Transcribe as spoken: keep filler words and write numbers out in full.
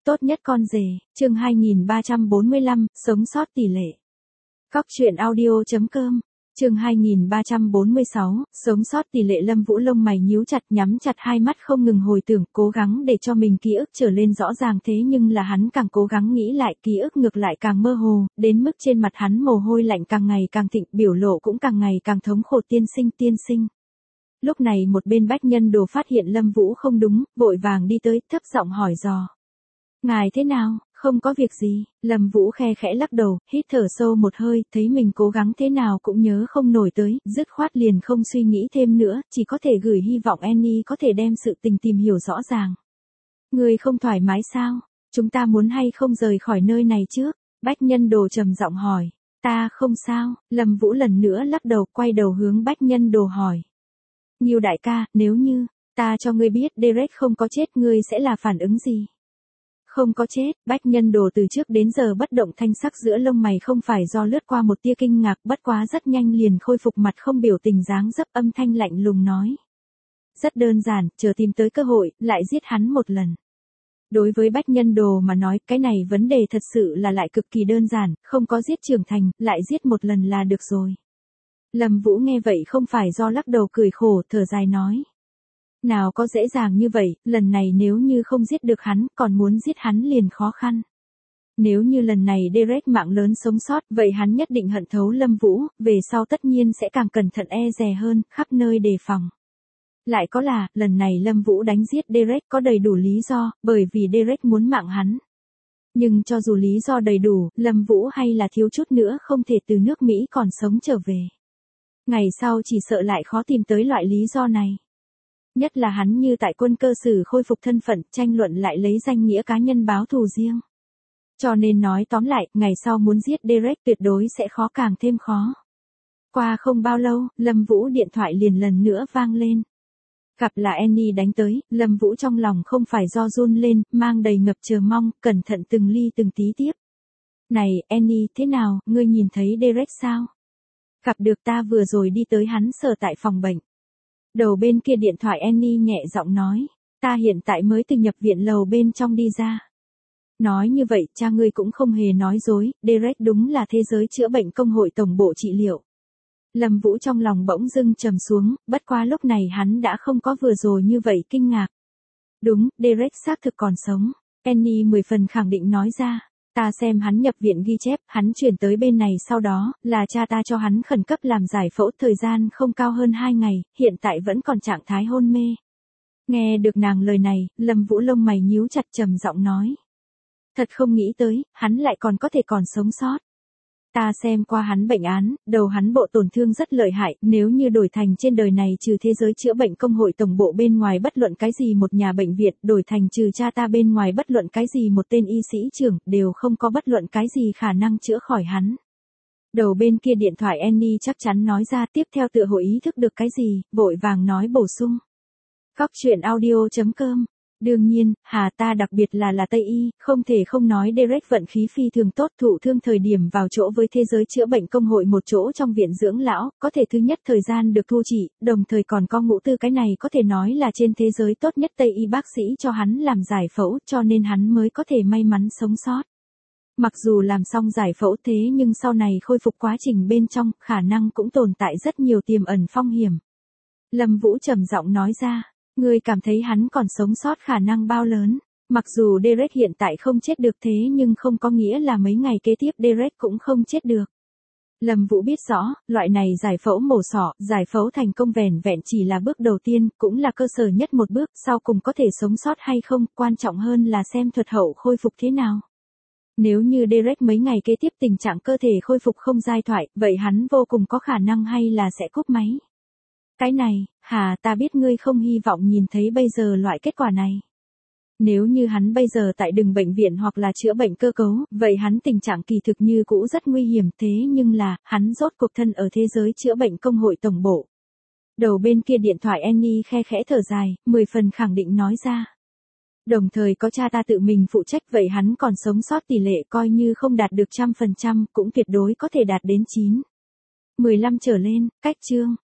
Tốt nhất con rể, chương hai nghìn ba trăm bốn mươi lăm, sống sót tỷ lệ. Cóc truyện audio chấm com, chương hai nghìn ba trăm bốn mươi sáu, sống sót tỷ lệ. Lâm Vũ lông mày nhíu chặt, nhắm chặt hai mắt không ngừng hồi tưởng, cố gắng để cho mình ký ức trở lên rõ ràng, thế nhưng là hắn càng cố gắng nghĩ lại, ký ức ngược lại càng mơ hồ, đến mức trên mặt hắn mồ hôi lạnh càng ngày càng thịnh, biểu lộ cũng càng ngày càng thống khổ. Tiên sinh, tiên sinh. Lúc này một bên Bách Nhân Đồ phát hiện Lâm Vũ không đúng, vội vàng đi tới, thấp giọng hỏi dò. Ngài thế nào, không có việc gì. Lâm Vũ khe khẽ lắc đầu, hít thở sâu một hơi, thấy mình cố gắng thế nào cũng nhớ không nổi tới, dứt khoát liền không suy nghĩ thêm nữa, chỉ có thể gửi hy vọng Annie có thể đem sự tình tìm hiểu rõ ràng. Người không thoải mái sao? Chúng ta muốn hay không rời khỏi nơi này trước? Bách Nhân Đồ trầm giọng hỏi. Ta không sao. Lâm Vũ lần nữa lắc đầu, quay đầu hướng Bách Nhân Đồ hỏi. Nhiều đại ca, nếu như ta cho ngươi biết Derek không có chết, ngươi sẽ là phản ứng gì? Không có chết. Bách Nhân Đồ từ trước đến giờ bất động, thanh sắc giữa lông mày không phải do lướt qua một tia kinh ngạc, bất quá rất nhanh liền khôi phục mặt không biểu tình dáng dấp, âm thanh lạnh lùng nói. Rất đơn giản, chờ tìm tới cơ hội, lại giết hắn một lần. Đối với Bách Nhân Đồ mà nói, cái này vấn đề thật sự là lại cực kỳ đơn giản, không có giết trưởng thành, lại giết một lần là được rồi. Lâm Vũ nghe vậy không phải do lắc đầu cười khổ, thở dài nói. Nào có dễ dàng như vậy, lần này nếu như không giết được hắn, còn muốn giết hắn liền khó khăn. Nếu như lần này Derek mạng lớn sống sót, vậy hắn nhất định hận thấu Lâm Vũ, về sau tất nhiên sẽ càng cẩn thận e dè hơn, khắp nơi đề phòng. Lại có là, lần này Lâm Vũ đánh giết Derek có đầy đủ lý do, bởi vì Derek muốn mạng hắn. Nhưng cho dù lý do đầy đủ, Lâm Vũ hay là thiếu chút nữa không thể từ nước Mỹ còn sống trở về. Ngày sau chỉ sợ lại khó tìm tới loại lý do này. Nhất là hắn như tại quân cơ sử khôi phục thân phận, tranh luận lại lấy danh nghĩa cá nhân báo thù riêng. Cho nên nói tóm lại, ngày sau muốn giết Derek tuyệt đối sẽ khó càng thêm khó. Qua không bao lâu, Lâm Vũ điện thoại liền lần nữa vang lên. Gặp là Annie đánh tới, Lâm Vũ trong lòng không phải do run lên, mang đầy ngập chờ mong, cẩn thận từng ly từng tí tiếp. Này, Annie, thế nào, ngươi nhìn thấy Derek sao? Gặp được, ta vừa rồi đi tới hắn sở tại phòng bệnh. Đầu bên kia điện thoại Annie nhẹ giọng nói, ta hiện tại mới từ nhập viện lầu bên trong đi ra. Nói như vậy, cha ngươi cũng không hề nói dối, Derek đúng là thế giới chữa bệnh công hội tổng bộ trị liệu. Lâm Vũ trong lòng bỗng dưng trầm xuống, bất quá lúc này hắn đã không có vừa rồi như vậy kinh ngạc. Đúng, Derek xác thực còn sống, Annie mười phần khẳng định nói ra. Ta xem hắn nhập viện ghi chép, hắn chuyển tới bên này sau đó, là cha ta cho hắn khẩn cấp làm giải phẫu, thời gian không cao hơn hai ngày, hiện tại vẫn còn trạng thái hôn mê. Nghe được nàng lời này, Lâm Vũ lông mày nhíu chặt, trầm giọng nói. Thật không nghĩ tới, hắn lại còn có thể còn sống sót. Ta xem qua hắn bệnh án, đầu hắn bộ tổn thương rất lợi hại, nếu như đổi thành trên đời này trừ thế giới chữa bệnh công hội tổng bộ bên ngoài bất luận cái gì một nhà bệnh viện, đổi thành trừ cha ta bên ngoài bất luận cái gì một tên y sĩ trưởng, đều không có bất luận cái gì khả năng chữa khỏi hắn. Đầu bên kia điện thoại Annie chắc chắn nói ra, tiếp theo tựa hồ ý thức được cái gì, vội vàng nói bổ sung. Cóc truyện audio chấm com. Đương nhiên, hà ta đặc biệt là là Tây Y, không thể không nói Derek vận khí phi thường tốt, thụ thương thời điểm vào chỗ với thế giới chữa bệnh công hội một chỗ trong viện dưỡng lão, có thể thứ nhất thời gian được thu trị, đồng thời còn có ngũ tư, cái này có thể nói là trên thế giới tốt nhất Tây Y bác sĩ cho hắn làm giải phẫu, cho nên hắn mới có thể may mắn sống sót. Mặc dù làm xong giải phẫu thế nhưng sau này khôi phục quá trình bên trong, khả năng cũng tồn tại rất nhiều tiềm ẩn phong hiểm. Lâm Vũ trầm giọng nói ra. Ngươi cảm thấy hắn còn sống sót khả năng bao lớn? Mặc dù Derek hiện tại không chết được thế nhưng không có nghĩa là mấy ngày kế tiếp Derek cũng không chết được. Lâm Vũ biết rõ, loại này giải phẫu mổ sọ, giải phẫu thành công vẻn vẹn chỉ là bước đầu tiên, cũng là cơ sở nhất một bước, sau cùng có thể sống sót hay không, quan trọng hơn là xem thuật hậu khôi phục thế nào. Nếu như Derek mấy ngày kế tiếp tình trạng cơ thể khôi phục không giai thoại, vậy hắn vô cùng có khả năng hay là sẽ cúp máy. Cái này, hà ta biết ngươi không hy vọng nhìn thấy bây giờ loại kết quả này. Nếu như hắn bây giờ tại đường bệnh viện hoặc là chữa bệnh cơ cấu, vậy hắn tình trạng kỳ thực như cũ rất nguy hiểm, thế nhưng là, hắn rốt cuộc thân ở thế giới chữa bệnh công hội tổng bộ. Đầu bên kia điện thoại Annie khe khẽ thở dài, mười phần khẳng định nói ra. Đồng thời có cha ta tự mình phụ trách, vậy hắn còn sống sót tỷ lệ coi như không đạt được trăm phần trăm, cũng tuyệt đối có thể đạt đến chín, mười lăm trở lên, cách chương.